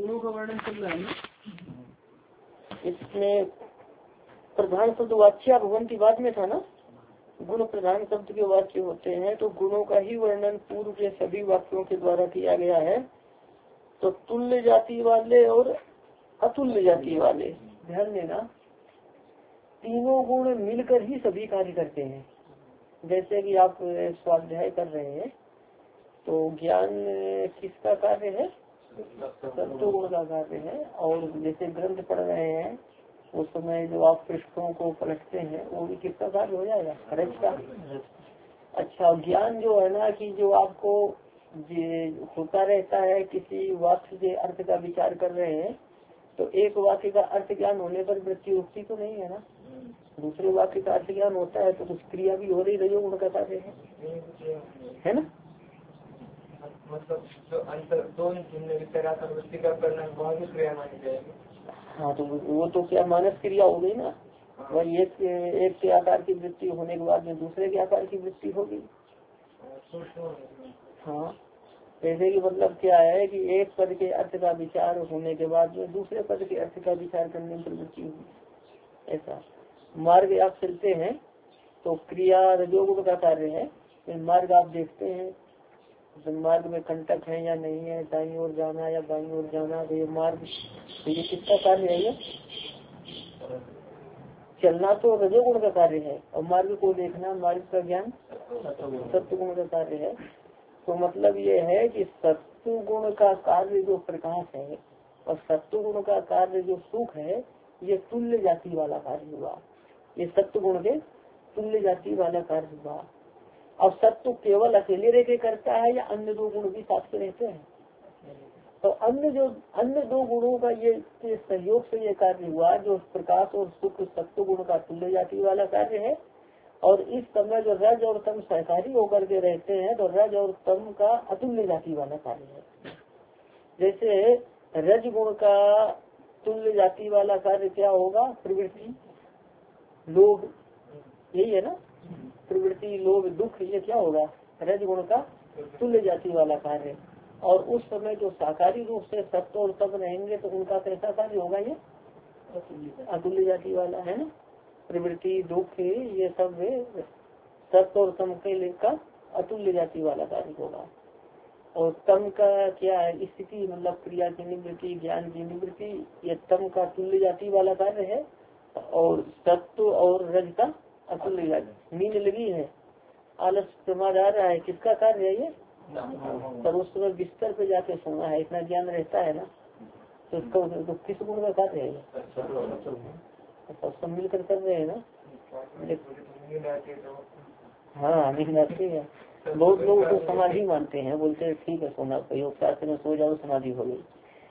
गुणों का वर्णन चल रहा है ना। इसमें प्रधान शब्द वाच्या भगवंती बाद में था ना। गुण प्रधान शब्द के वाक्य होते हैं, तो गुणों का ही वर्णन पूर्व के सभी वाक्यों के द्वारा किया गया है। तो तुल्य जाति वाले और अतुल्य जाति वाले, ध्यान देना, तीनों गुण मिलकर ही सभी कार्य करते हैं। जैसे कि आप स्वाध्याय कर रहे हैं तो ज्ञान किसका कार्य है? सत्व गुण का कार्य है। और जैसे ग्रंथ पढ़ रहे हैं उस समय जो आप पृष्ठों को पलटते हैं वो भी किसका कार्य हो जाएगा? रज का। अच्छा, ज्ञान जो है ना कि जो आपको होता रहता है, किसी वाक्य के अर्थ का विचार कर रहे हैं तो एक वाक्य का अर्थ ज्ञान होने पर वृत्ति उठती तो नहीं है ना, दूसरे वाक्य का अर्थ ज्ञान होता है तो कुछ क्रिया भी हो रही, रजोगुण का कार्य है ना। मतलब जो अंतर दो वृत्ति का परिणाम बहुत ही क्रिया मानी जाएगी। हाँ, तो वो तो क्या मानस क्रिया हो गई ना। वही एक के आकार की वृत्ति होने के बाद में दूसरे के आकार की वृत्ति होगी। हाँ, जैसे कि मतलब क्या है कि एक पद के अर्थ का विचार होने के बाद में दूसरे पद के अर्थ का विचार करने में प्रवृत्ति होगी। ऐसा मार्ग आप चलते हैं तो क्रिया रजोगुण का कार्य है। मार्ग आप देखते हैं तो मार्ग में कंटक है या नहीं है, दाईं ओर जाना या बाईं ओर जाना, तो ये मार्ग, तो ये किसका कार्य है? ये चलना तो रजोगुण का कार्य है और मार्ग को देखना, मार्ग का ज्ञान सत्वगुण का कार्य है। तो मतलब ये है कि सत्व गुण का कार्य जो प्रकाश है और सत्व गुण का कार्य जो सुख है, ये तुल्य जाति वाला कार्य हुआ। ये सत्व गुण के तुल्य जाति वाला कार्य हुआ। अब सत्व केवल अकेले रह के करता है या अन्य दो गुण भी साथ में रहते हैं? तो अन्य दो गुणों का ये सहयोग से ये कार्य हुआ, जो प्रकाश और सुख सत्व गुण का तुल्य जाति वाला कार्य है। और इस समय जो रज और तम सहकारी होकर के रहते हैं तो रज और तम का अतुल्य जाति वाला कार्य है। जैसे रज गुण का तुल्य जाति वाला कार्य क्या होगा? प्रवृत्ति, लोभ, यही है ना। प्रवृत्ति, लोभ, दुख, ये क्या होगा? रज गुण का तुल्य जाति वाला कार्य। और उस समय जो साकारी रूप से सत्व और तम रहेंगे तो उनका कैसा कार्य होगा? ये अतुल्य जाति वाला है ना। प्रवृत्ति, दुख, ये सब सत्व और तम के का अतुल्य जाति वाला कार्य होगा। और तम का क्या है स्थिति, मतलब क्रिया की निवृत्ति, ज्ञान की निवृत्ति, ये तम का तुल्य जाति वाला कार्य है। और सत्व और रज का अतुल्य जाति। नींद लगी है, आलस प्रमाद आ रहा है, किसका कार्य है ये? पर उस समय बिस्तर पे जाके सोना है, इतना ज्ञान रहता है ना, तो इसका तो किस गुण का कार्य है? सब मिलकर कर रहे हैं ना। हाँ, नींद आती है। बहुत लोग तो समाधि मानते हैं, बोलते हैं ठीक है सोना, योग शास्त्र में सो जाओ समाधि हो गई।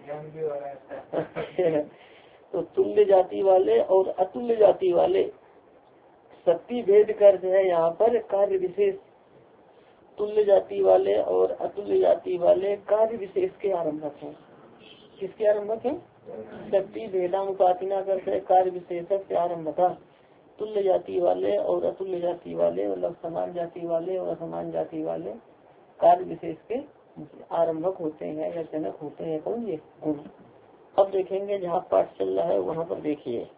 तो तुल्य जाति वाले और अतुल्य जाति वाले, शक्ति भेद कर है यहाँ पर कार्य विशेष। तुल्य जाति वाले और अतुल्य जाति वाले कार्य विशेष के आरंभक हैं। किसके आरंभक हैं? शक्ति भेदानुपातिना करते कार्य विशेष से आरंभ था। तुल्य जाति वाले और अतुल्य जाति वाले, मतलब समान जाति वाले और असमान जाति वाले कार्य विशेष के आरंभक होते हैं या जनक होते हैं। कौन? ये गुण। अब देखेंगे जहाँ पाठ चल रहा है वहाँ पर देखिए,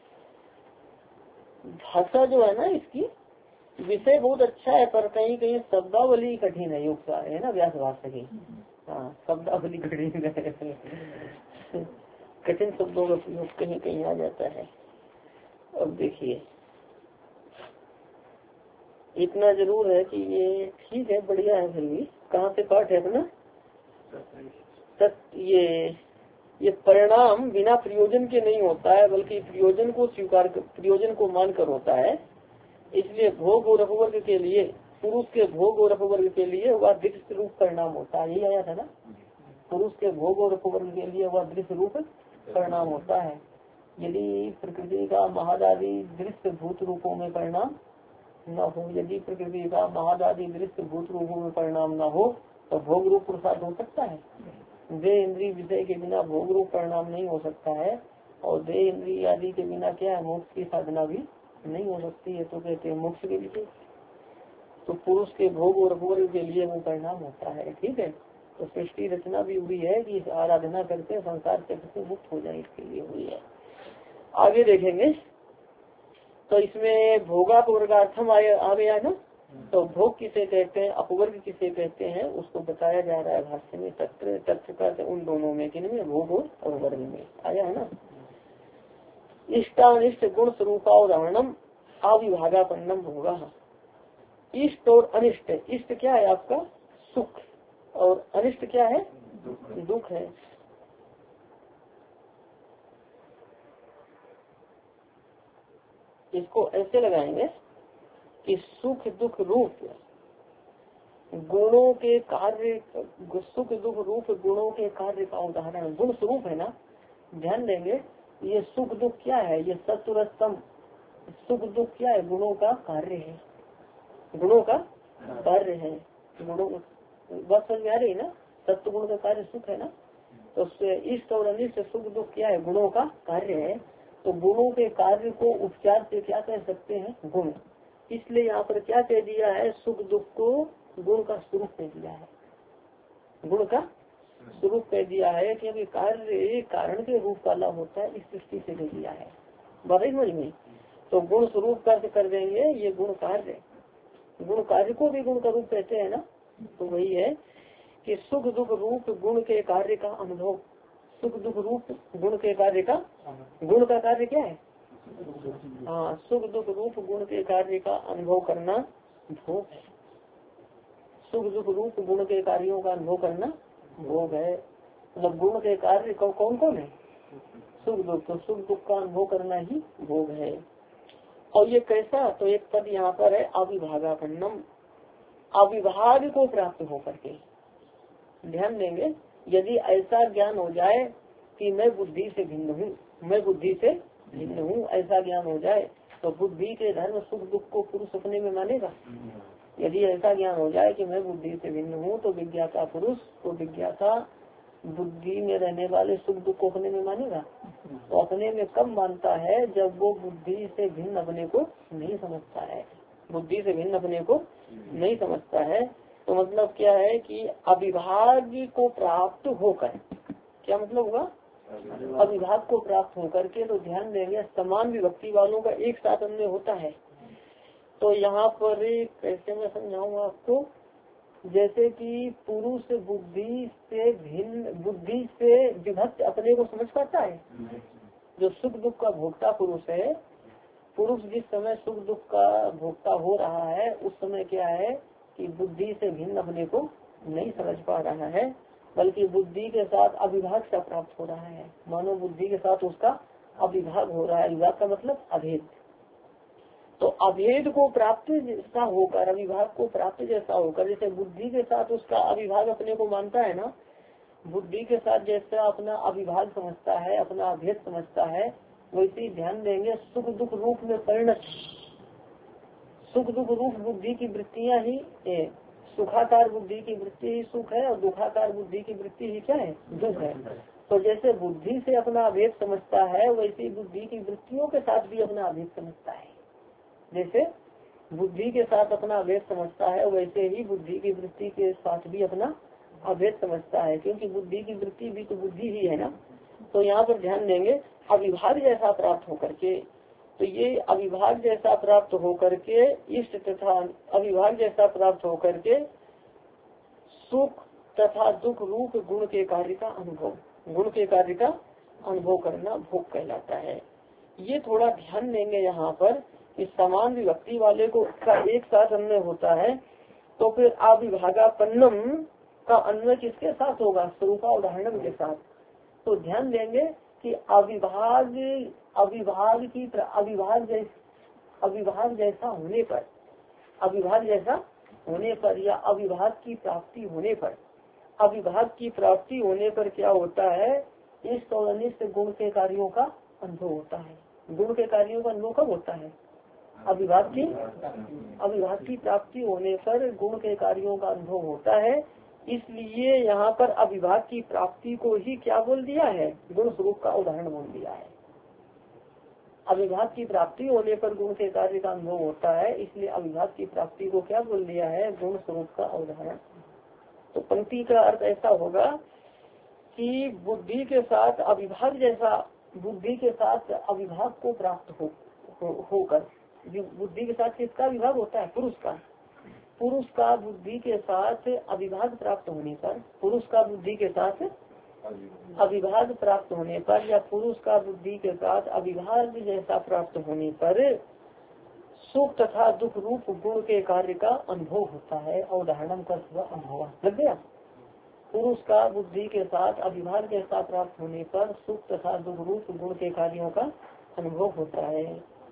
भाषा जो है ना इसकी विषय बहुत अच्छा है, पर कहीं कहीं शब्दावली कठिन है। योग है ना, व्यास भाषा की। हाँ, शब्दावली कठिन है। कठिन शब्दों का प्रयोग कहीं कहीं आ जाता है। अब देखिए, इतना जरूर है कि ये ठीक है, बढ़िया है। फिर भी कहाँ से पाठ है अपना? ये परिणाम बिना प्रयोजन के नहीं होता है, बल्कि प्रयोजन को स्वीकार, प्रयोजन को मानकर होता है। इसलिए भोग और अपवर्ग के लिए, पुरुष के भोग और अपवर्ग के लिए वह दृश्य रूप परिणाम होता है। यही आया था ना, पुरुष के भोग और अपवर्ग के लिए वह दृश्य रूप परिणाम होता है। यदि प्रकृति का महादादि दृश्य भूत रूपों में परिणाम न हो, यदि प्रकृति का महादादि दृश्य भूत रूपों में परिणाम न हो तो भोग रूप पुरुषार्थ हो सकता है? देह इंद्रिय विषय के बिना भोग रूप परिणाम नहीं हो सकता है। और देह इंद्रिय आदि के बिना क्या है? मोक्ष की साधना भी नहीं हो सकती है। तो कहते हैं मोक्ष के लिए तो पुरुष के भोग और अपवर्ग के लिए वो परिणाम होता है। ठीक है, तो सृष्टि रचना भी हुई है कि आराधना करके संसार चक्र से मुक्त हो जाए, इसके लिए हुई है। आगे देखेंगे तो इसमें भोगापवर्गार्थम आ गया ना। तो भोग किसे कहते हैं, अपवर्ग किसे कहते हैं, उसको बताया जा रहा है भाष्य में। तत्व का उन दोनों में, किनमें, भोग और वर्ग में आया है ना। इष्टानिष्ट गुण स्वरूपावधारणम अविभागापन्नम भोगा। इष्ट और अनिष्ट, इष्ट क्या है आपका सुख, और अनिष्ट क्या है दुख है। इसको ऐसे लगाएंगे कि सुख दुख रूप गुणों के कार्य, सुख दुख रूप गुणों के कार्य का उदाहरण गुण स्वरूप है ना। ध्यान देंगे ये सुख दुख क्या है, ये सत्वरस्तम। सुख दुख क्या है, गुणों का कार्य है, गुणों का कार्य है। गुणों बात समझ में आ रही ना, सत्व गुण का कार्य सुख है ना। तो इष्ट और अनिष्ट सुख दुख क्या है, गुणों का कार्य है। तो गुणों के कार्य को उपचार से क्या कह सकते हैं, गुण। इसलिए यहाँ पर क्या कह दिया है, सुख दुख को गुण का स्वरूप कह दिया है, गुण का स्वरूप कह दिया है, क्योंकि कार्य कारण के रूप वाला होता है, इस दृष्टि से कह दिया है। बात समझ में। तो गुण स्वरूप का कर देंगे, ये गुण कार्य, गुण कार्य को भी गुण का रूप कहते हैं ना। तो वही है कि सुख दुख रूप गुण के कार्य का अनुभव, सुख दुख रूप गुण के कार्य का, गुण का कार्य क्या है, हाँ, सुख दुख रूप गुण के कार्य का अनुभव करना भोग है। सुख दुख रूप गुण के कार्यों का अनुभव करना भोग है। मतलब गुण के कार्य कौन कौन है, सुख दुख, तो सुख दुख का अनुभव करना ही भोग है। और ये कैसा, तो एक पद यहाँ पर है अविभागापन्नम, अविभाग को प्राप्त होकर के। ध्यान देंगे, यदि ऐसा ज्ञान हो जाए कि मैं बुद्धि से भिन्न हूँ, मैं बुद्धि से भिन्न हूँ, ऐसा ज्ञान हो जाए तो बुद्धि के धर्म सुख दुख को पुरुष अपने में मानेगा। यदि ऐसा ज्ञान हो जाए कि मैं बुद्धि से भिन्न हूँ तो विज्ञाता पुरुष, तो विज्ञाता बुद्धि में रहने वाले सुख दुख को अपने में मानेगा। तो अपने में कब मानता है, जब वो बुद्धि से भिन्न अपने को नहीं समझता है, बुद्धि से भिन्न अपने को नहीं समझता है। तो मतलब क्या है कि अविभाग को प्राप्त होकर, क्या मतलब हुआ, अविभाग को प्राप्त होकर के। तो ध्यान देंगे समान विभक्ति वालों का एक साथ अन्य होता है। तो यहाँ पर कैसे मैं समझाऊंगा आपको, जैसे कि पुरुष बुद्धि से भिन्न, बुद्धि से विभक्त अपने को समझ पाता है। जो सुख दुख का भोक्ता पुरुष है, पुरुष जिस समय सुख दुख का भोक्ता हो रहा है उस समय क्या है कि बुद्धि से भिन्न अपने को नहीं समझ पा रहा है, बल्कि बुद्धि के साथ अविभाग सा प्राप्त हो रहा है। मानो बुद्धि के साथ उसका अविभाग हो रहा है। अविभाग का मतलब अभेद। तो अभेद को प्राप्त जैसा होकर, अविभाग को प्राप्त जैसा होकर, जैसे बुद्धि के साथ उसका अविभाग अपने को मानता है ना, बुद्धि के साथ जैसा अपना अविभाग समझता है, अपना अभेद समझता है, वैसे ध्यान देंगे सुख दुख रूप में परिणत, सुख दुख रूप बुद्धि की वृत्तियाँ ही, सुखाकार बुद्धि की वृत्ति ही सुख है और दुखाकार बुद्धि की वृत्ति ही क्या है, दुख है। तो जैसे बुद्धि से अपना अभेद समझता है, वैसे बुद्धि की वृत्तियों के साथ भी अपना अभेद समझता है। जैसे बुद्धि के साथ अपना अभेद समझता है, वैसे ही बुद्धि की वृत्ति के साथ भी अपना अभेद समझता है, क्योंकि बुद्धि की वृत्ति भी तो बुद्धि ही है ना। तो यहाँ पर ध्यान देंगे अविभाग जैसा प्राप्त होकर के, तो ये अविभाग जैसा प्राप्त होकर के इष्ट तथा अविभाग जैसा प्राप्त होकर के सुख तथा दुख रूप गुण के कार्य का अनुभव, गुण के कार्य का अनुभव करना भोग कहलाता है। ये थोड़ा ध्यान देंगे यहाँ पर कि समान विभक्ति वाले को का एक साथ अन्वय होता है, तो फिर अविभागापन्नम का अन्वय किसके साथ होगा, स्वरूपा उदाहरण के साथ। तो ध्यान देंगे कि अविभाग जैसा होने पर, अविभाग जैसा होने पर या अविभाग की प्राप्ति होने पर, अविभाग की प्राप्ति होने पर क्या होता है, इष्ट और अनिष्ट गुण के कार्यों का अनुभव होता है। गुण के कार्यों का अनुभव कब होता है, अविभाग की प्राप्ति होने पर गुण के कार्यों का अनुभव होता है। इसलिए यहाँ पर अविभाग की प्राप्ति को ही क्या बोल दिया है, गुण स्वरूप का उदाहरण बोल दिया है। अविभाग की प्राप्ति होने पर गुण के कार्य का अनुभव होता है, इसलिए अविभाग की प्राप्ति को क्या बोल दिया है, गुण स्वरूप का उदाहरण। तो पंक्ति का अर्थ ऐसा होगा कि बुद्धि के साथ अविभाग जैसा, बुद्धि के साथ अविभाग को प्राप्त होकर, बुद्धि के साथ किसका विभाग होता है? पुरुष का। पुरुष का बुद्धि के साथ अविभाग प्राप्त होने पर, पुरुष का बुद्धि के साथ अविभाग प्राप्त होने पर, या पुरुष का बुद्धि के साथ अविभाग जैसा प्राप्त होने पर सुख तथा दुख रूप गुण के कार्य का अनुभव होता है। और उदाहरण का अनुभव लग गया। पुरुष का बुद्धि के साथ अविभाग जैसा प्राप्त होने पर सुख तथा दुख रूप गुण के कार्यों का अनुभव होता है।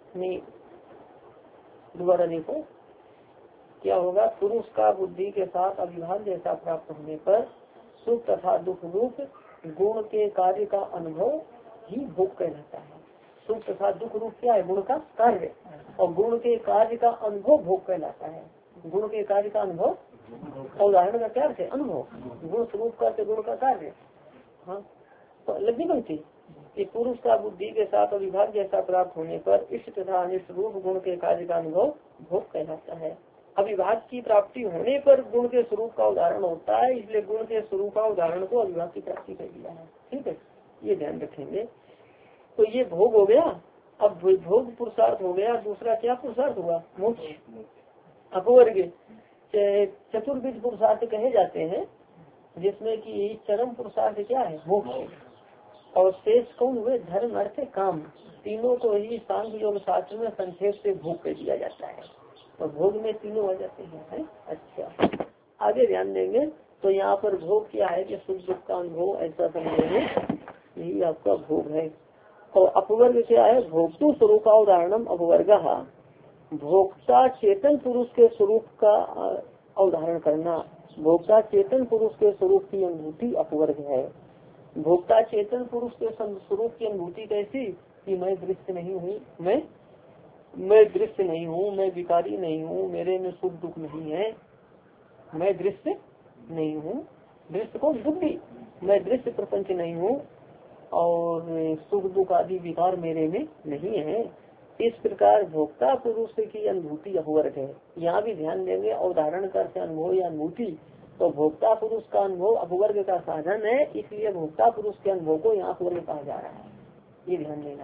दोबारा देखो क्या होगा। पुरुष का बुद्धि के साथ अविभाग जैसा प्राप्त होने पर सुख तथा दुख रूप गुण के कार्य का अनुभव ही भोग कहलाता है। सुख तथा दुख रूप क्या है? गुण का कार्य, और गुण के कार्य का अनुभव भोग कहलाता है। गुण के कार्य का अनुभव, और उदाहरण का क्या है? अनुभव। गुण स्वरूप का से गुण का कार्य। हाँ, तो लगी बनती कि पुरुष का बुद्धि के साथ अविभाग जैसा प्राप्त होने पर इष्ट तथा अनिष्ट रूप गुण के कार्य का अनुभव भोग कहलाता है। अविभाग की प्राप्ति होने पर गुण के स्वरूप का उदाहरण होता है, इसलिए गुण के स्वरूप का उदाहरण को अविभाग की प्राप्ति कर दिया है। ठीक है, ये ध्यान रखेंगे। तो ये भोग हो गया। अब भोग पुरुषार्थ हो गया। दूसरा क्या पुरुषार्थ हुआ? मोक्ष। अपवर्ग चतुर्विध पुरुषार्थ कहे जाते हैं, जिसमें कि चरम पुरुषार्थ क्या है? मोक्ष। और शेष कौन हुए? धर्म, अर्थ, काम। तीनों को ही सांख्य योग शास्त्र में संक्षेप से भोग कर दिया जाता है। तो भोग में तीनों आ जाते हैं। अच्छा, आगे ध्यान देंगे। तो यहाँ पर भोग क्या है कि सुख दुख का अनुभव, ऐसा समझेंगे, यही आपका भोग है। और अपवर्ग क्या है? भोक्तु स्वरूप का उदाहरणम अपवर्ग। भोक्ता चेतन पुरुष के स्वरूप का उदाहरण करना। भोक्ता चेतन पुरुष के स्वरूप की अनुभूति अपवर्ग है। भोक्ता चेतन पुरुष के स्वरूप की अनुभूति कैसी? कि मैं दृश्य नहीं हूँ, मैं दृश्य नहीं हूँ, मैं विकारी नहीं हूँ, मेरे में सुख दुख नहीं है, मैं दृश्य नहीं हूँ। दृश्य को बुद्धि, मैं दृश्य प्रपंच नहीं हूँ, और सुख दुख आदि विकार मेरे में नहीं है। इस प्रकार भोक्ता पुरुष की अनुभूति अपवर्ग है। यहाँ भी ध्यान देंगे। उदाहरण करते अनुभव या अनुभूति, तो भोक्ता पुरुष का अनुभव अपवर्ग का साधन है, इसलिए भोक्ता पुरुष के अनुभव को यहाँ अपवर्ग कहा जा रहा है। ये ध्यान देना।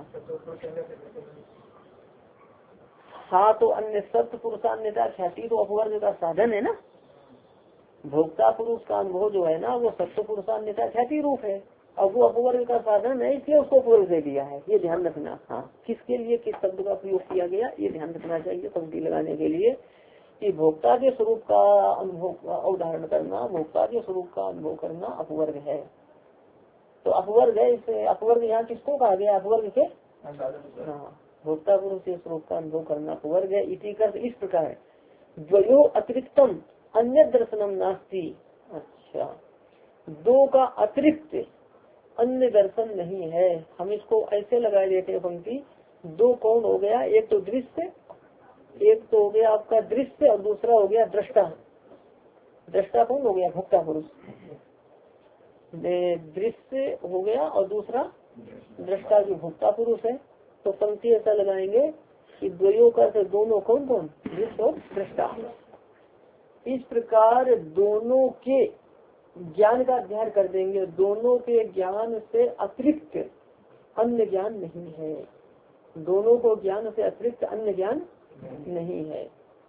हाँ, तो अन्य सत्य पुरुषान्यता ख्याति तो अपवर्ग का साधन है ना। भोक्ता पुरुष का अनुभव जो है ना, वो सत्य पुरुषान्यता ख्याति रूप है, और वो अपवर्ग का साधन है, इसलिए उसको अपवर्ग दे दिया है। ये ध्यान रखना। हाँ, किसके लिए किस शब्द का प्रयोग किया गया ये ध्यान रखना चाहिए पंक्ति लगाने के लिए, कि भोक्ता के स्वरूप का अनुभव उदाहरण करना, भोक्ता के स्वरूप का अनुभव करना अपवर्ग है। तो अपवर्ग है, इसे अपवर्ग यहाँ किसको कहा गया? अपवर्ग के। हाँ, भोक्ता पुरुष के स्वरूप का अनुभव करना अपवर्ग है। इसी का इस प्रकार द्वयो अतिरिक्तम अन्य दर्शनम नास्ति। अच्छा, दो का अतिरिक्त अन्य दर्शन नहीं है। हम इसको ऐसे लगा देते हैं पंक्ति। दो कौन हो गया? एक तो दृश्य, एक तो हो गया आपका दृश्य, और दूसरा हो गया दृष्टा। दृष्टा कौन हो गया? भोक्ता पुरुष। दृश्य हो गया और दूसरा दृष्टा जो भोक्ता पुरुष है। तो पंक्ति ऐसा लगाएंगे कि द्वयों का से दोनों कौन कौन? दृश्य और दृष्टा। इस प्रकार दोनों के ज्ञान का अध्ययन कर देंगे। दोनों के ज्ञान से अतिरिक्त अन्य ज्ञान नहीं है। दोनों को ज्ञान से अतिरिक्त अन्य ज्ञान नहीं है।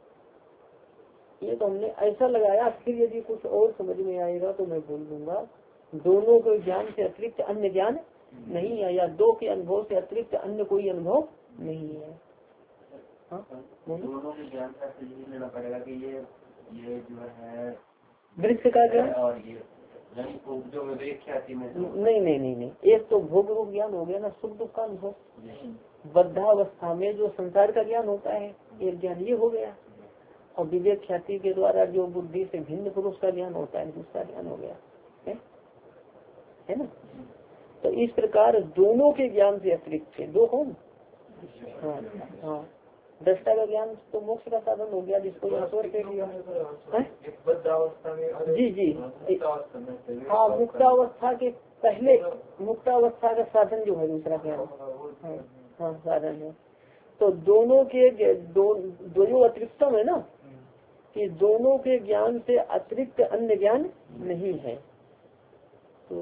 ये तो हमने ऐसा लगाया। फिर यदि कुछ और समझ में आएगा तो मैं बोल दूंगा। दोनों को ज्ञान से अतिरिक्त अन्य ज्ञान नहीं है, या दो के अनुभव से अतिरिक्त अन्य कोई अनुभव नहीं है। हाँ? दोनों के ज्ञान का लेना पड़ेगा कि ये जो है दृश्य का ज्ञान और ये जो ख्याति में नहीं। एक तो भोग रूप ज्ञान हो गया ना, सुख दुख का अनुभव। बद्धावस्था में जो संसार का ज्ञान होता है, एक ज्ञान ये हो गया। और विवेक ख्याति के द्वारा जो बुद्धि से भिन्न पुरुष का ज्ञान होता है, दूसरा ज्ञान हो गया है ना। तो इस प्रकार दोनों के ज्ञान से अतिरिक्त है। दो कौन? हाँ, दृष्टा का ज्ञान तो मोक्ष का साधन हो गया, जिसको यहाँ पर कह दिया। जी हाँ, मुक्तावस्था के पहले मुक्तावस्था का साधन जो है दूसरा ज्ञान। हाँ, साधन है। तो दोनों के दो अतिरिक्तम है ना। कि दोनों के ज्ञान से अतिरिक्त अन्य ज्ञान नहीं है। तो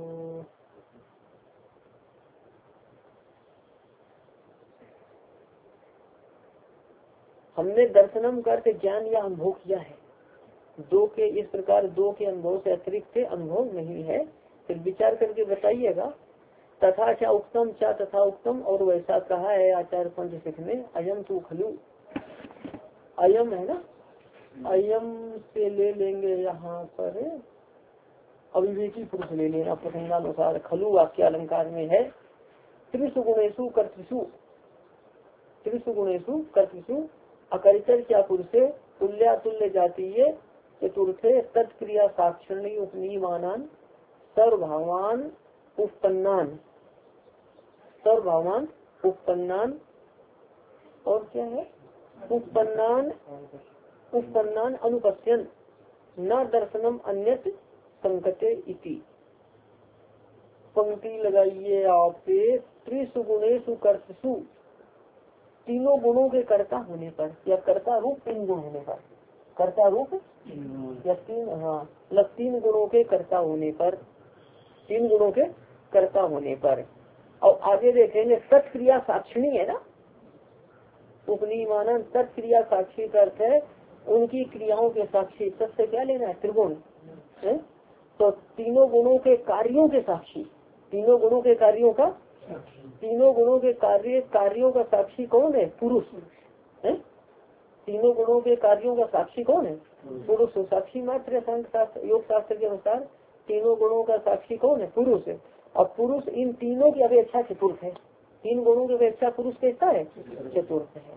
हमने दर्शनम करके ज्ञान या अनुभव किया है, दो के इस प्रकार दो के अनुभव से अतिरिक्त अनुभव नहीं है। फिर विचार करके बताइएगा। तथा क्या उत्तम क्या तथा उत्तम, और वैसा कहा है आचार्य पंचशिख में, अयम तू खलु, अयम है ना, अयम से ले लेंगे यहाँ पर अविवेकी पुरुष ले लेना प्रसंगानुसार। खलु वाक्य अलंकार में है, त्रिशु गुणेशु कर्तृषु, त्रिशु गुणेशु कर्तृषु अकरितर क्या पुरुषे तुल्या तुल्य जातीय चतुर्थे तत्क्रिया साक्षरणी उपनीयमानान सर्वभावान उपपन्नान, सर्वभावान उपपन्नान, और क्या है उपपन्नान, उपपन्नान अनुपस्यन न दर्शनम अन्यत संकटे इति। पंक्ति लगाइए आप, त्रिशु गुणेशु कर्तृषु, तीनों गुणों के कर्ता होने पर या कर्ता रूप तीन गुण होने पर, कर्ता रूप या तीन, हाँ मतलब तीन गुणों के कर्ता होने पर, तीन गुणों के कर्ता होने पर। और आगे देखेंगे तत्क्रिया साक्षिणी है ना, उपनियमानन तत्क्रिया साक्षी का अर्थ है उनकी क्रियाओं के साक्षी। तत्से क्या लेना है, त्रिगुण है। तो तीनों गुणों के कार्यों के साक्षी, तीनों गुणों के कार्यों का, तीनों गुणों के कार्यों का साक्षी कौन है, पुरुष है। तीनों गुणों के कार्यों का साक्षी कौन है, पुरुष। साक्षी मात्र सांख्य योग शास्त्र के अनुसार तीनों गुणों का साक्षी कौन है, पुरुष है। और पुरुष इन तीनों की अपेक्षा चतुर्थ है, तीन गुणों की अपेक्षा पुरुष कैसा है, चतुर्थ है।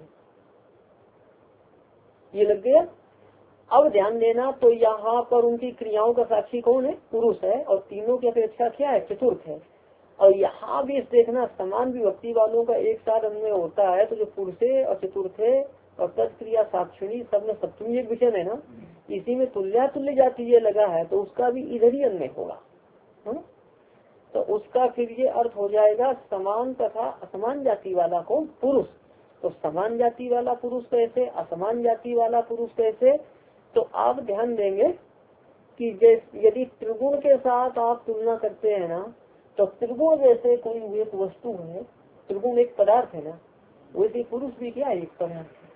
ये लग गया। अब ध्यान देना, तो यहाँ पर उनकी क्रियाओं का साक्षी कौन है, पुरुष है, और तीनों की अपेक्षा क्या है, चतुर्थ है। और यहाँ भी इस देखना समान विभक्ति वालों का एक साथ अन्वय होता है, तो जो पुरुषे और चतुर्थे और तत्क्रिया साक्षिणी सब में सप्तमी एक विषय है ना, इसी में तुल्या तुल्य जाति ये लगा है, तो उसका भी इधर ही अन्वय होगा। तो उसका फिर ये अर्थ हो जाएगा समान तथा असमान जाति वाला कौन, पुरुष। तो समान जाति वाला पुरुष कैसे, असमान जाति वाला पुरुष कैसे। तो आप ध्यान देंगे कि जैसे यदि त्रिगुण के साथ आप तुलना करते हैं ना, तो त्रिगुण जैसे कोई एक वस्तु है, त्रिगुण एक पदार्थ है ना, वैसे पुरुष भी क्या है, एक पदार्थ है।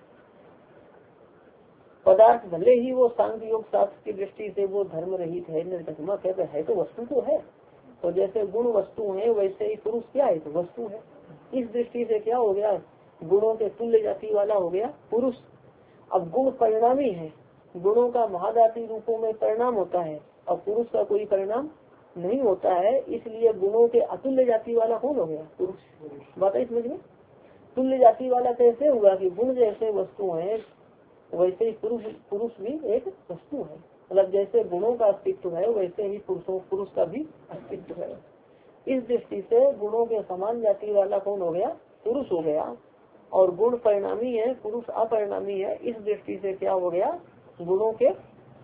पदार्थ भले ही वो सांख्य योग शास्त्र की दृष्टि से वो धर्म रहित है, निर्धर्मक है तो वस्तु तो है। तो जैसे गुण वस्तु है वैसे ही पुरुष क्या है, तो वस्तु है। इस दृष्टि से क्या हो गया, गुणों के तुल्य जाति वाला हो गया पुरुष। अब गुण परिणामी है, गुणों का महाजाति रूपों में परिणाम होता है और पुरुष का कोई परिणाम नहीं होता है, इसलिए गुणों के अतुल्य जाति वाला कौन हो गया, पुरुष। बात है समझ में। तुल्य जाति वाला कैसे हुआ कि गुण जैसे वस्तु है वैसे ही पुरुष भी एक वस्तु है। मतलब जैसे गुणों का अस्तित्व है वैसे ही पुरुष का भी अस्तित्व है। इस दृष्टि से गुणों के समान जाति वाला कौन हो गया, पुरुष हो गया। और गुण परिणामी है, पुरुष अपरिणामी है। इस दृष्टि से क्या हो गया, गुणों के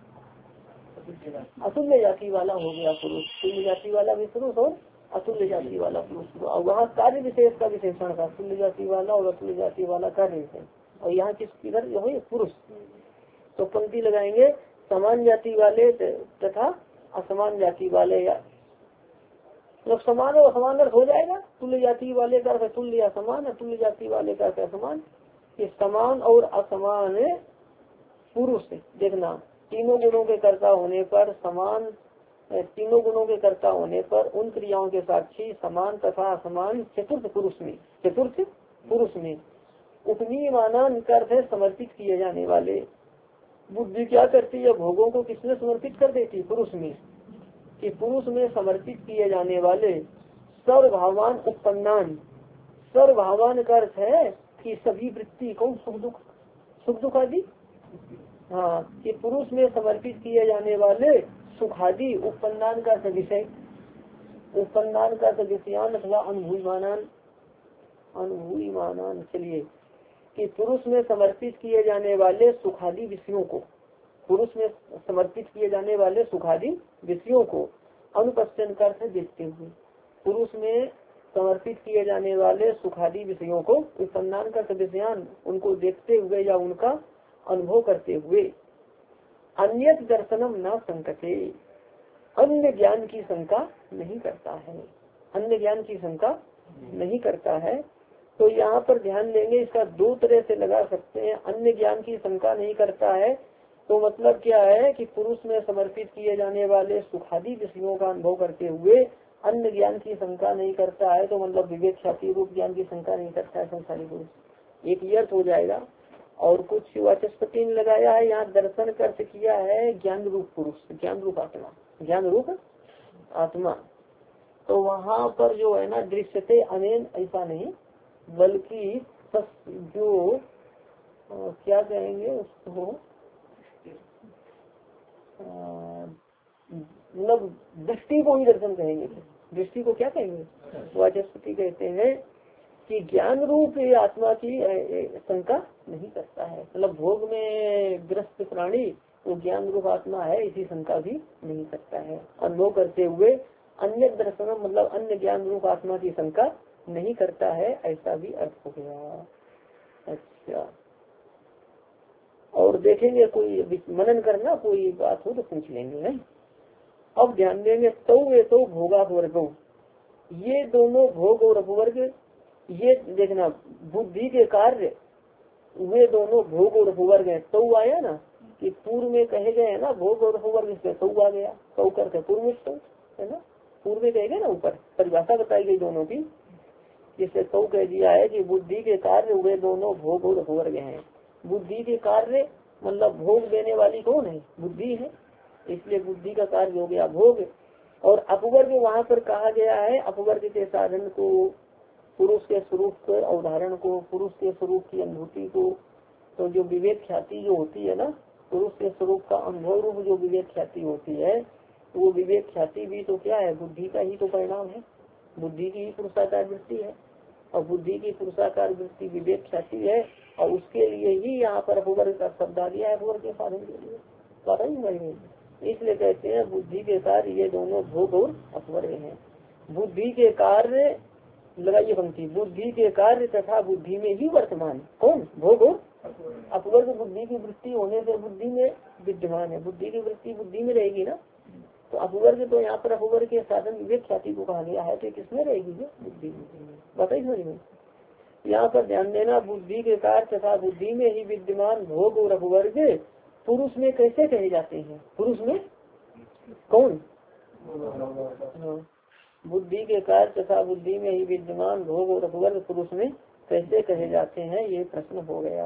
अतुल्य जाति वाला हो गया पुरुष। तुल्य जाति वाला भी पुरुष और अतुल्य जाति वाला पुरुष। और वहाँ कार्य विशेष का विशेषण था, तुल्य जाति वाला और अतुल्य जाति वाला कार्य विशेष। और यहाँ किस किधर जो है पुरुष। तो पंक्ति लगाएंगे समान जाति वाले तथा असमान जाति वाले, या जब समान और असमान अर्थ हो जाएगा। तुल्य जाति वाले का अर्थ तुल्य असमान, अतुल्य जाति वाले का अर्थ असमान। ये समान और असमान पुरुष देखना, तीनों गुणों के कर्ता होने पर समान, तीनों गुणों के कर्ता होने पर उन क्रियाओं के साक्षी समान तथा असमान चतुर्थ पुरुष में, चतुर्थ पुरुष में। उपनीयमानान अर्थ है समर्पित किए जाने वाले। बुद्धि क्या करती है, भोगों को किसमें समर्पित कर देती, पुरुष में। कि पुरुष में समर्पित किए जाने वाले सर्वभावान उत्पन्नान। सर्वभावान का अर्थ है कि सभी वृत्ति को सुख दुख आदि, हाँ, कि पुरुष में समर्पित किए जाने वाले सुखादि। उत्पन्नान का विषय, उत्पन्नान का विषयान अथवा अनुभूयमानान, अनुभूयमानान। चलिए कि पुरुष में समर्पित किए जाने वाले सुखादि विषयों को, पुरुष में समर्पित किए जाने वाले सुखादि विषयों को अनुपस्थित कर से देखते हुए, पुरुष में समर्पित किए जाने वाले सुखादि विषयों को उत्पन्नान का विषयान, उनको देखते हुए या उनका अनुभव करते हुए। अन्यत दर्शनम न संकटे, अन्य ज्ञान की शंका नहीं करता है, अन्य ज्ञान की शंका नहीं करता है। तो यहाँ पर ध्यान देंगे, इसका दो तरह से लगा सकते हैं। अन्य ज्ञान की शंका नहीं करता है तो मतलब क्या है कि पुरुष में समर्पित किए जाने वाले सुखादि विषयों का अनुभव करते हुए अन्य ज्ञान की शंका नहीं करता है, तो मतलब विवेक ख्याति रूप ज्ञान की शंका नहीं करता है संसारी पुरुष। एक अर्थ हो जाएगा। और कुछ वाचस्पति ने लगाया है, यहाँ दर्शन का अर्थ किया है ज्ञान रूप पुरुष, ज्ञान रूप आत्मा, ज्ञान रूप आत्मा। तो वहाँ पर जो है ना दृश्यते अनेन, ऐसा नहीं, बल्कि जो क्या कहेंगे उसको, मतलब दृष्टि को ही दर्शन कहेंगे। दृष्टि को क्या कहेंगे? वाचस्पति कहते हैं कि ज्ञान रूप आत्मा की शंका नहीं करता है। मतलब भोग में ग्रस्त प्राणी वो ज्ञान रूप आत्मा है, इसी शंका भी नहीं करता है। अनुभव करते हुए अन्य दर्शन मतलब अन्य ज्ञान रूप आत्मा की शंका नहीं करता है, ऐसा भी अर्थ हो गया। अच्छा, और देखेंगे कोई मनन करना, कोई बात हो तो पूछ लेंगे है। अब ध्यान देंगे तो वे तो भोगापवर्गो, ये दोनों भोग और अपवर्ग, ये देखना बुद्धि के कार्य वे दोनों भोग और अपवर्ग है। तो आया ना कि पूर्व में कहे गए है ना भोग और अपवर्ग, इसमें तो आ गया, तो करके पूर्व में तो है ना, पूर्व में कहे गए ना, ऊपर परिभाषा बताई गई दोनों की, जिससे तो कह दिया है कि बुद्धि के कार्य वे दोनों भोग और अपवर्ग हैं। बुद्धि के कार्य मतलब भोग देने वाली कौन है? बुद्धि है, इसलिए बुद्धि का कार्य हो गया भोग। और अपवर्ग वहाँ पर कहा गया है, अपवर्ग के साधन को, पुरुष के स्वरूप के अवधारण को, पुरुष के स्वरूप की अनुभूति को, तो जो विवेक ख्याति जो होती है ना, पुरुष के स्वरूप का अनुभव रूप जो विवेक ख्याति होती है, तो वो विवेक ख्याति भी तो क्या है? बुद्धि का ही तो परिणाम है, बुद्धि की ही पुरुषाकार वृत्ति है। और बुद्धि की पुरुषाकार वृत्ति विवेक ख्याति है, और उसके लिए ही यहाँ पर अपवर्ग का शब्द आ गया है, अपवर्ग के साधन के लिए। इसलिए कहते हैं बुद्धि के कार्य ये दोनों भोग और अपवर्ग हैं। बुद्धि के कार्य, लगाइए पंक्ति, बुद्धि के कार्य तथा बुद्धि में ही वर्तमान कौन? भोग और अपवर्ग। बुद्धि की वृत्ति होने से बुद्धि में विद्यमान है, बुद्धि की वृत्ति बुद्धि में रहेगी ना, तो अपवर्ग तो यहाँ पर अपवर्ग के साधन विवेक ख्याति को कहा गया है, तो किसमें रहेगी? बुद्धि में। बताइए समझ में। यहाँ पर ध्यान देना, बुद्धि के कार्य तथा बुद्धि में ही विद्यमान भोग और अपवर्ग पुरुष में कैसे कहे जाते हैं? पुरुष में कौन? बुद्धि के कार्य तथा बुद्धि में ही विद्यमान भोग और अपवर्ग पुरुष में कैसे कहे जाते हैं, ये प्रश्न हो गया।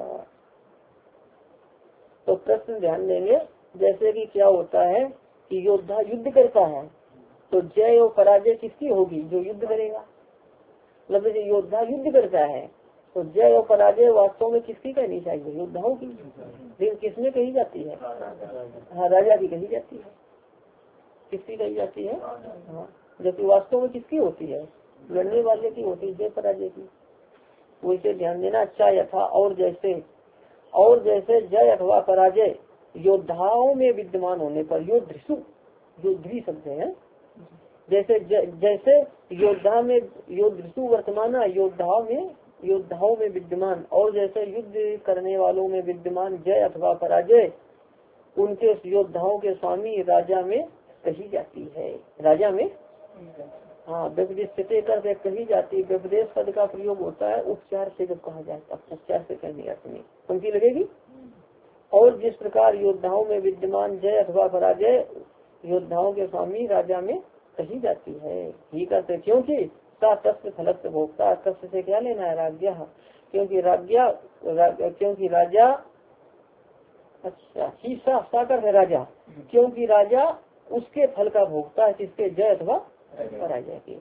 तो प्रश्न ध्यान देंगे, जैसे कि क्या होता है कि योद्धा युद्ध करता है तो जय और पराजय किसकी होगी? जो युद्ध करेगा। मतलब जैसे योद्धा युद्ध करता है तो जय और पराजय वास्तव में किसकी कहनी चाहिए? योद्धाओं की। लेकिन किसमें कही जाती है? हाँ, राजा की कही जाती है। किसकी कही जाती है? हाँ, जबकि वास्तव में किसकी होती है? लड़ने वाले की होती है जय पराजय की। वैसे ध्यान देना, अच्छा यथा और जैसे जय अथवा पराजय योद्धाओं में विद्यमान होने पर, योद्धृषु, योद्धि शब्द है, जैसे योद्धा में योद्धृषु वर्तमान, योद्धाओं में विद्यमान, और जैसे युद्ध करने वालों में विद्यमान जय अथवा पराजय उनके योद्धाओं के स्वामी राजा में कही जाती है। राजा में हाँ व्यपदेश करके कही जाती है। व्यपदेश पद का प्रयोग होता है उपचार से, जब कहा जाता है उपचार से कहने अपनी पंक्ति लगेगी। और जिस प्रकार योद्धाओं में विद्यमान जय अथवा पराजय योद्धाओं के स्वामी राजा में कही जाती है। ही करते क्योंकि सा तस्व फलक भोक्ता, तस्व से क्या लेना है? राज्ञा, क्योंकि राजा, अच्छा ही सा कर है राजा, क्योंकि राजा उसके फल का भोगता है, किसके? जय अथवा पराजय के।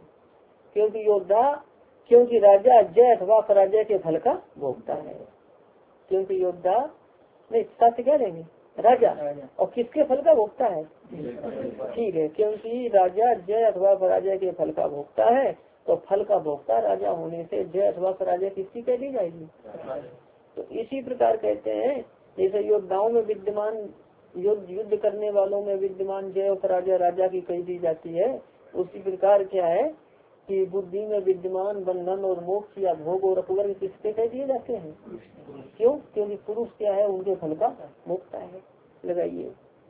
क्योंकि राजा जय अथवा पराजय के फल का भोगता है। क्योंकि योद्धा नहीं, सत्य क्या लेंगे? राजा, और किसके फल का भोगता है? ठीक है, क्योंकि राजा जय अथवा पराजय के फल का भोगता है, तो फल का भोगता राजा होने से जय अथवा पराजय किसकी कह दी जाएगी? तो इसी प्रकार कहते हैं, जैसे योद्धाओं में विद्यमान, युद्ध करने वालों में विद्यमान जय और पराजय राजा की कही दी जाती है, उसी प्रकार क्या है कि बुद्धि में विद्यमान बंधन और मोक्ष या भोग और अपवर्ग किसके कह दिए जाते हैं? क्यों? क्योंकि पुरुष क्या है? उनके फल का भोगता है। लगाइए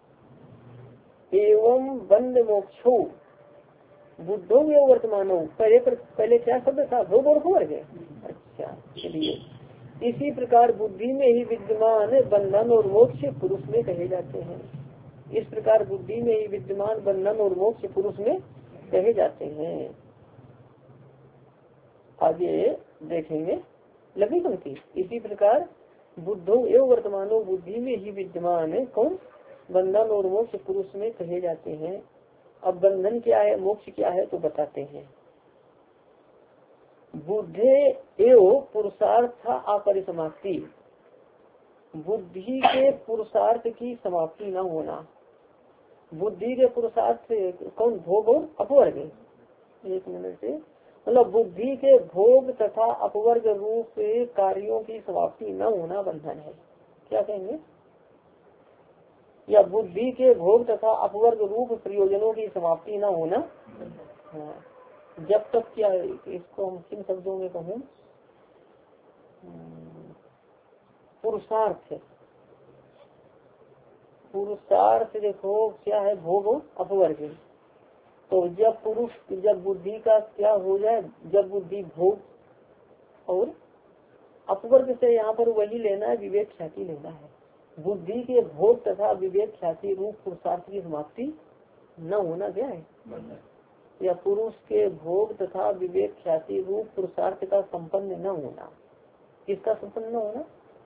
एवं बंध मोक्षो बुद्धो में वर्तमानो। पहले क्या शब्द था? भोग और वर्ग। अच्छा, चलिए। इसी प्रकार बुद्धि में ही विद्यमान बंधन और मोक्ष पुरुष में कहे जाते हैं। इस प्रकार बुद्धि में ही विद्यमान बंधन और मोक्ष पुरुष में कहे जाते हैं। आगे देखेंगे लगी पंक्ति। इसी प्रकार बुद्धो एवं वर्तमानो बुद्धि में ही विद्यमान कौन? बंधन और मोक्ष पुरुष में कहे जाते हैं। अब बंधन क्या है, मोक्ष क्या है, तो बताते हैं। बुद्धे एवं पुरुषार्थ अपरिसमाप्ति। बुद्धि के पुरुषार्थ की समाप्ति न होना। बुद्धि के पुरुषार्थ कौन? भोग और अपवर्ग। एक मिनट से, मतलब बुद्धि के भोग तथा अपवर्ग रूप कार्यों की समाप्ति न होना बंधन है। क्या कहेंगे? या बुद्धि के भोग तथा अपवर्ग रूप प्रयोजनों की समाप्ति न होना। हाँ, जब तक क्या, इसको हम किन शब्दों में कहूँ? पुरुषार्थ। पुरुषार्थ देखो क्या है? भोग और अपवर्ग। तो जब बुद्धि का क्या हो जाए, जब बुद्धि भोग और अपवर्ग से यहाँ पर वही लेना है, विवेक ख्याति लेना है। बुद्धि के भोग तथा विवेक ख्याति रूप पुरुषार्थ की समाप्ति न होना क्या है? या पुरुष के भोग तथा विवेक ख्याति रूप पुरुषार्थ का संपन्न न होना। किसका संपन्न न होना?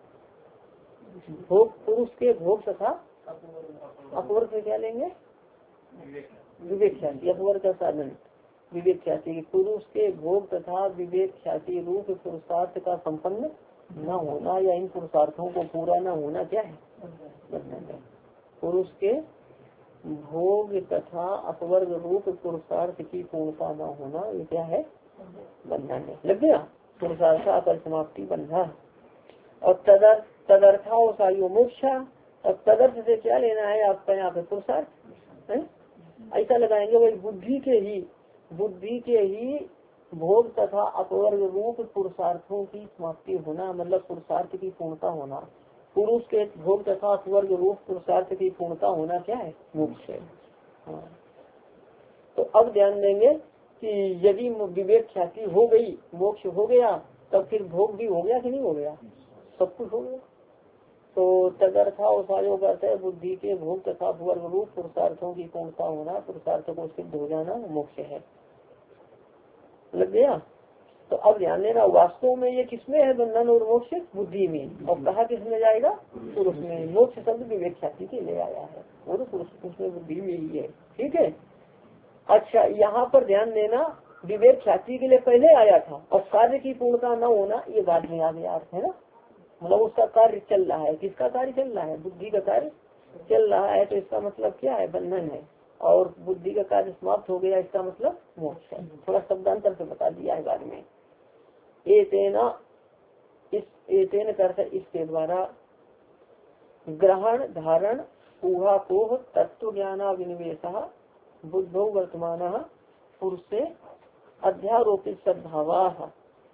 भोग, पुरुष के भोग तथा अपवर्ग से क्या लेंगे? विवेक ख्याति। अपवर्ग का साधन विवेक ख्याति। पुरुष के भोग तथा विवेक ख्याति रूप पुरुषार्थ का संपन्न न होना या इन पुरुषार्थों को पूरा न होना क्या है? पुरुष के भोग तथा अपवर्ग रूप पुरुषार्थ की पूर्णता न होना, ये क्या है? बंधन है। लग गया? पुरुषार्थ अपरिसमाप्ति बंधन। और तदर्थावसायो मोक्षा। और तदर्थ से क्या लेना है आपका यहाँ पे? पुरुषार्थ है। ऐसा लगाएंगे वही बुद्धि के ही भोग तथा अपवर्ग रूप पुरुषार्थों की समाप्ति होना, मतलब पुरुषार्थ की पूर्णता होना। पुरुष के भोग तथा अपवर्ग रूप पुरुषार्थ की पूर्णता होना क्या है? मोक्ष है। हाँ। तो अब ध्यान देंगे कि यदि विवेक ख्याति हो गई, मोक्ष हो गया, तब फिर भोग भी हो गया कि नहीं हो गया? सब कुछ हो गया। तो तदर्थावसायो करते है बुद्धि के भोग तथा अपवर्ग रूप पुरुषार्थों की पूर्णता होना, पुरुषार्थ को सिद्ध हो जाना मोक्ष है। लग गया? तो अब ध्यान देना, वास्तव में ये किसमें है बंधन और मोक्ष? बुद्धि में। और कहा किसमें जाएगा? पुरुष में। मोक्ष शब्द विवेक ख्याति के ले आया है, वो तो पुरुष में बुद्धि में ही है। ठीक है। अच्छा, यहाँ पर ध्यान देना, विवेक ख्याति के लिए पहले आया था और कार्य की पूर्णता न होना ये बाद में आ गया, अर्थ है ना। मतलब उसका कार्य चल रहा है। किसका कार्य चल रहा है? बुद्धि का कार्य चल रहा है। तो इसका मतलब क्या है? बंधन है। और बुद्धि का कार्य समाप्त हो गया, इसका मतलब मोक्ष है। थोड़ा शब्दांतर से बता दिया है बाद में। एतेन करते इसके द्वारा ग्रहण धारण ऊहापोह तत्व ज्ञानाविनिवेश बुद्धो वर्तमान पुरुषे अध्यारोपित सद्भावा।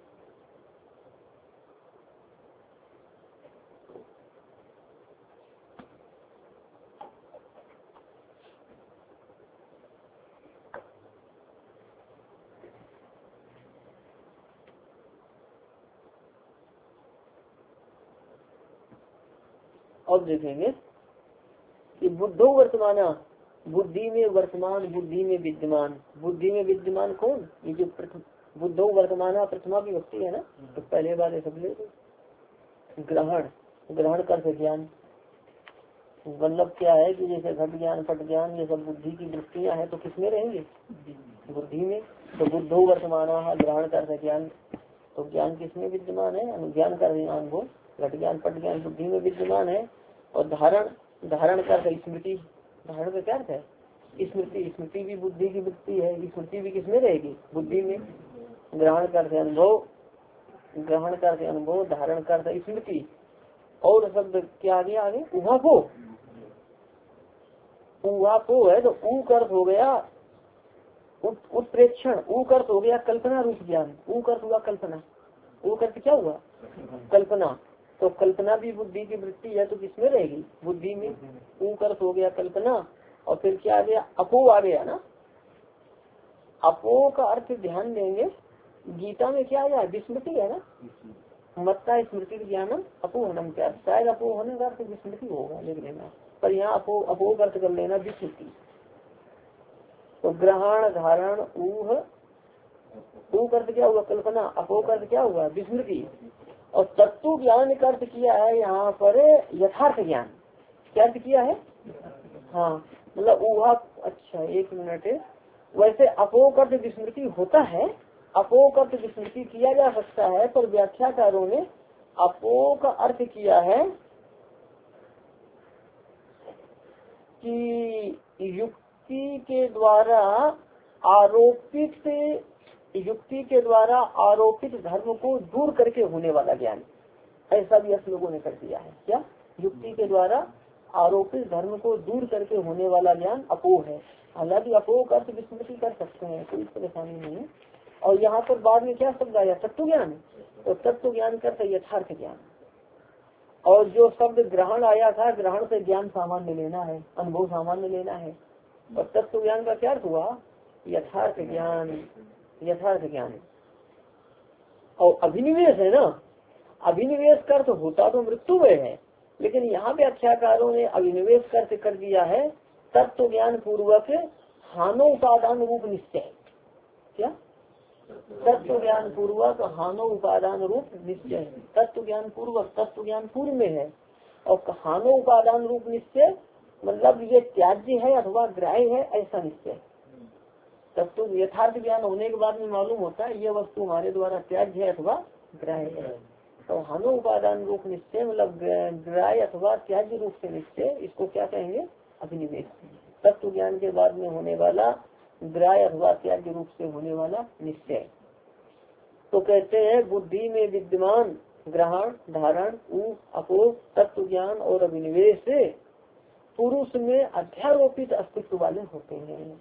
अब देखेंगे कि बुद्धो वर्तमाना, बुद्धि में वर्तमान, बुद्धि में विद्यमान। बुद्धि में विद्यमान कौन? ये जो बुद्धो वर्तमाना प्रथमा विभक्ति है ना, तो पहले वाले सब ले। ग्रहण, ग्रहण कर ज्ञान, मतलब क्या है कि जैसे घट ज्ञान पट ज्ञान ये सब बुद्धि की दृष्टियां हैं, तो किसमें रहेंगे? बुद्धि में। तो बुद्धो वर्तमाना ग्रहण कर ज्ञान, तो ज्ञान किसमें विद्यमान है? अनुज्ञान कर ज्ञान, वो घट ज्ञान पट ज्ञान बुद्धि में विद्यमान है। और धारण, धारण कर स्मृति, धारण का क्या है? स्मृति, स्मृति भी बुद्धि की वृत्ति है। स्मृति भी किसमें रहेगी? बुद्धि में। ग्रहण करते अनुभव, ग्रहण करते अनुभव, धारण करते स्मृति। और शब्द क्या आगे? आगे उहापो, उहापो है तो ऊ कर्त हो गया उत्प्रेक्षण, ऊ कर्त हो गया कल्पना रूप ज्ञान। ऊ कर्त हुआ कल्पना, ऊ कर्त क्या हुआ? कल्पना। तो कल्पना भी बुद्धि की वृत्ति है, तो किसमें रहेगी? बुद्धि में। ऊ कर्त हो गया कल्पना और फिर क्या आ गया, अपो आ गया ना। अपो का अर्थ ध्यान देंगे, गीता में क्या आया, विस्मृति है ना, मत्ता स्मृति ज्ञानम अपोहनम, क्या शायद अपोहन का अर्थ विस्मृति होगा लिख लेना, पर यहाँ अपो का अर्थ कर लेना विस्मृति। तो ग्रहण धारण ऊह, ऊ का अर्थ क्या हुआ, कल्पना, अपो का अर्थ क्या हुआ, विस्मृति। और तत्व ज्ञान का अर्थ किया है यहाँ पर यथार्थ ज्ञान, क्या अर्थ किया है, हाँ मतलब ऊहा। अच्छा एक मिनट, वैसे अपो का अर्थ विस्मृति होता है, अपो का अर्थ विस्मृति किया जा सकता है, पर व्याख्याकारों ने अपो का अर्थ किया है कि युक्ति के द्वारा आरोपित धर्म को दूर करके होने वाला ज्ञान, ऐसा भी अर्थ लोगों ने कर दिया है। क्या, युक्ति के द्वारा आरोपित धर्म को दूर करके होने वाला ज्ञान अपो है। हालांकि अपो का अर्थ विस्मृति कर सकते हैं, कोई परेशानी नहीं है। और यहाँ पर बाद में क्या शब्द आया, तत्व ज्ञान, तो तत्व ज्ञान का अर्थ यथार्थ ज्ञान। और जो शब्द ग्रहण आया था, ग्रहण से ज्ञान सामान्य लेना है, अनुभव सामान्य लेना है। और तत्व ज्ञान का क्या अर्थ हुआ, यथार्थ ज्ञान, यथार्थ ज्ञान। और अभिनिवेश है ना, अभिनिवेश का अर्थ होता तो मृत्यु में है, लेकिन यहाँ व्याख्याकारों ने अभिनिवेश का अर्थ कर दिया है तत्व ज्ञान पूर्वक हानोपादान रूप निश्चय। क्या, तत्व ज्ञान पूर्वक हानो उपादान रूप निश्चय, तत्व ज्ञान पूर्वक, तत्व ज्ञान पूर्व में है। और हानो उपादान रूप निश्चय मतलब ये त्याज्य है अथवा ग्राह्य है, ऐसा निश्चय। तत्व यथार्थ ज्ञान होने के बाद में मालूम होता है ये वस्तु हमारे द्वारा त्याज्य है अथवा ग्राह्य है। तो हानो उपादान रूप निश्चय मतलब ग्राह्य अथवा त्याज्य रूप से निश्चय, इसको क्या कहेंगे, अभिनिवेश। तत्व ज्ञान के बाद में होने वाला ग्राह्य अथवा त्याज्य रूप से होने वाला निश्चय। तो कहते हैं बुद्धि में विद्यमान ग्रहण धारण ऊ अपो तत्व ज्ञान और अभिनिवेश से पुरुष में अध्यारोपित अस्तित्व वाले होते हैं।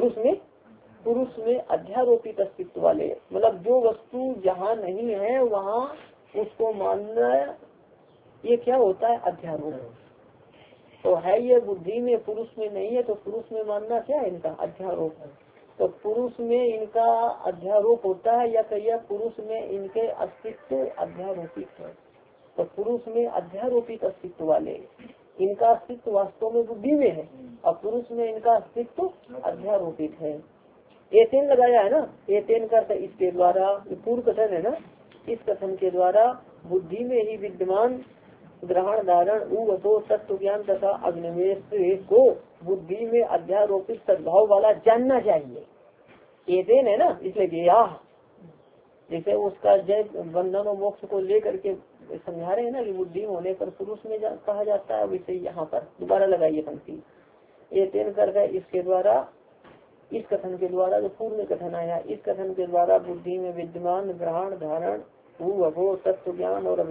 पुरुष में अध्यारोपित अस्तित्व वाले मतलब जो वस्तु जहाँ नहीं है वहाँ उसको मानना, ये क्या होता है, अध्यारोप। तो है ये बुद्धि में, पुरुष में नहीं है, तो पुरुष में मानना क्या है, इनका अध्यारोप। तो पुरुष में इनका अध्यारोप होता है या कहिए पुरुष में इनके अस्तित्व अध्यारोपित है। तो पुरुष में अध्यारोपित अस्तित्व वाले, इनका अस्तित्व वास्तव में बुद्धि में है और पुरुष में इनका अस्तित्व अध्यारोपित है। एतेन लगाया है ना, एतेन का इसके द्वारा, पूर्व कथन है ना, इस कथन के द्वारा बुद्धि में ही विद्यमान ग्रहण धारण ऊ तत्व ज्ञान तथा अभिनिवेश को बुद्धि में अध्यारोपित सद्भाव वाला जानना चाहिए। एतेन है ना, इसलिए यह जैसे उसका जय बंधन और मोक्ष को लेकर के समझा रहे हैं ना कि बुद्धि होने पर पुरुष में कहा जाता है, वैसे यहाँ पर दोबारा लगाइए पंक्ति। एतेन कर इसके द्वारा, इस कथन के द्वारा जो पूर्व में कथन आया, इस कथन के द्वारा बुद्धि में विद्यमान ग्रहण धारण ऊ तत्व ज्ञान और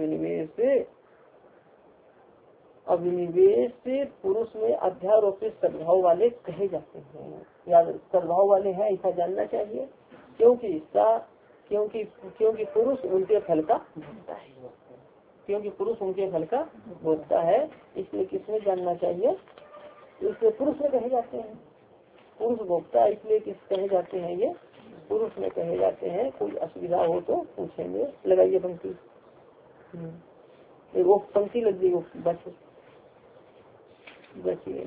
अभिनिवेश से पुरुष में अध्यारोपित सद्भाव वाले कहे जाते हैं, या सद्भाव वाले हैं ऐसा जानना चाहिए। क्योंकि पुरुष उनके फल का भोगता है, क्योंकि पुरुष उनके फल का भोगता है, इसलिए किसमें जानना चाहिए, इसलिए पुरुष में कहे जाते हैं, पुरुष भोगता है इसलिए किस कहे जाते हैं, ये पुरुष में कहे जाते हैं। कोई असुविधा हो तो पूछेंगे। लगाइए पंक्ति, वो पंक्ति लग गई, वो बचिए।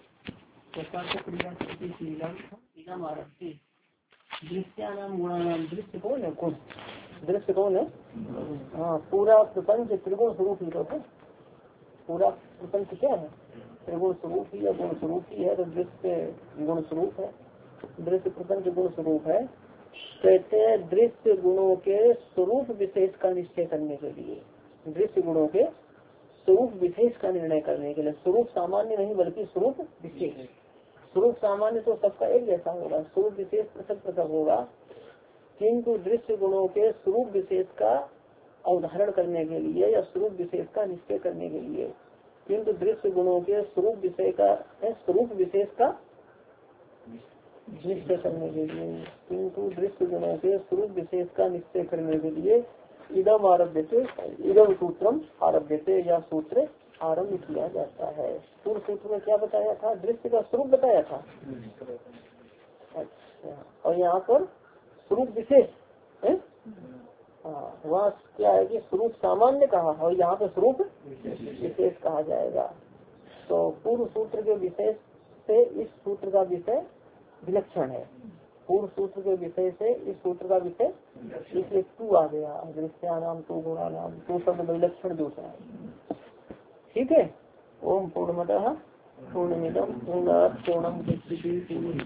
दृश्यानाम गुणानाम, दृश्य कौन है, कौन दृश्य कौन है, हाँ पूरा प्रपंच त्रिगुण स्वरूप ही तो है, पूरा प्रपंच क्या है, त्रिगुण स्वरूप ही है, गुण स्वरूप ही है। तो दृश्य गुण स्वरूप है, दृश्य प्रपंच गुण स्वरूप है। कहते हैं दृश्य गुणों के स्वरूप विशेष का निश्चय करने के लिए, दृश्य गुणों के स्वरूप विशेष का निर्णय करने के लिए, स्वरूप सामान्य नहीं बल्कि स्वरूप विशेष। स्वरूप सामान्य तो सबका एक जैसा होगा, स्वरूप विशेष पृथक पृथक होगा, किंतु दृश्य गुणों के स्वरूप विशेष का अवधारण करने के लिए या स्वरूप विशेष का निश्चय करने के लिए, किंतु दृश्य गुणों के स्वरूप विषय का स्वरूप विशेष का निश्चय करने के लिए, किंतु दृश्य गुणों के स्वरूप विशेष का निश्चय करने के लिए इदम आरभ्यते, इदम सूत्रम आरभ्यते, या सूत्र आरंभ किया जाता है। पूर्व सूत्र में क्या बताया था? दृश्य का स्वरूप बताया था। अच्छा, और यहाँ पर स्वरूप विशेष है। हाँ, वहाँ क्या है कि स्वरूप सामान्य कहा और यहाँ पे स्वरूप विशेष कहा जाएगा। तो पूर्व सूत्र के विषय से इस सूत्र का विषय विलक्षण है। पूर्व सूत्र के विषय से इस सूत्र का विषय, इसलिए तू आ गया। दृश्यानाम तू गुणा नाम, तू शब्द विलक्षण दूसरा है। ठीक है। ओम पूर्णमतः पूर्णमिदं पूर्णात् पूर्णमुदच्यते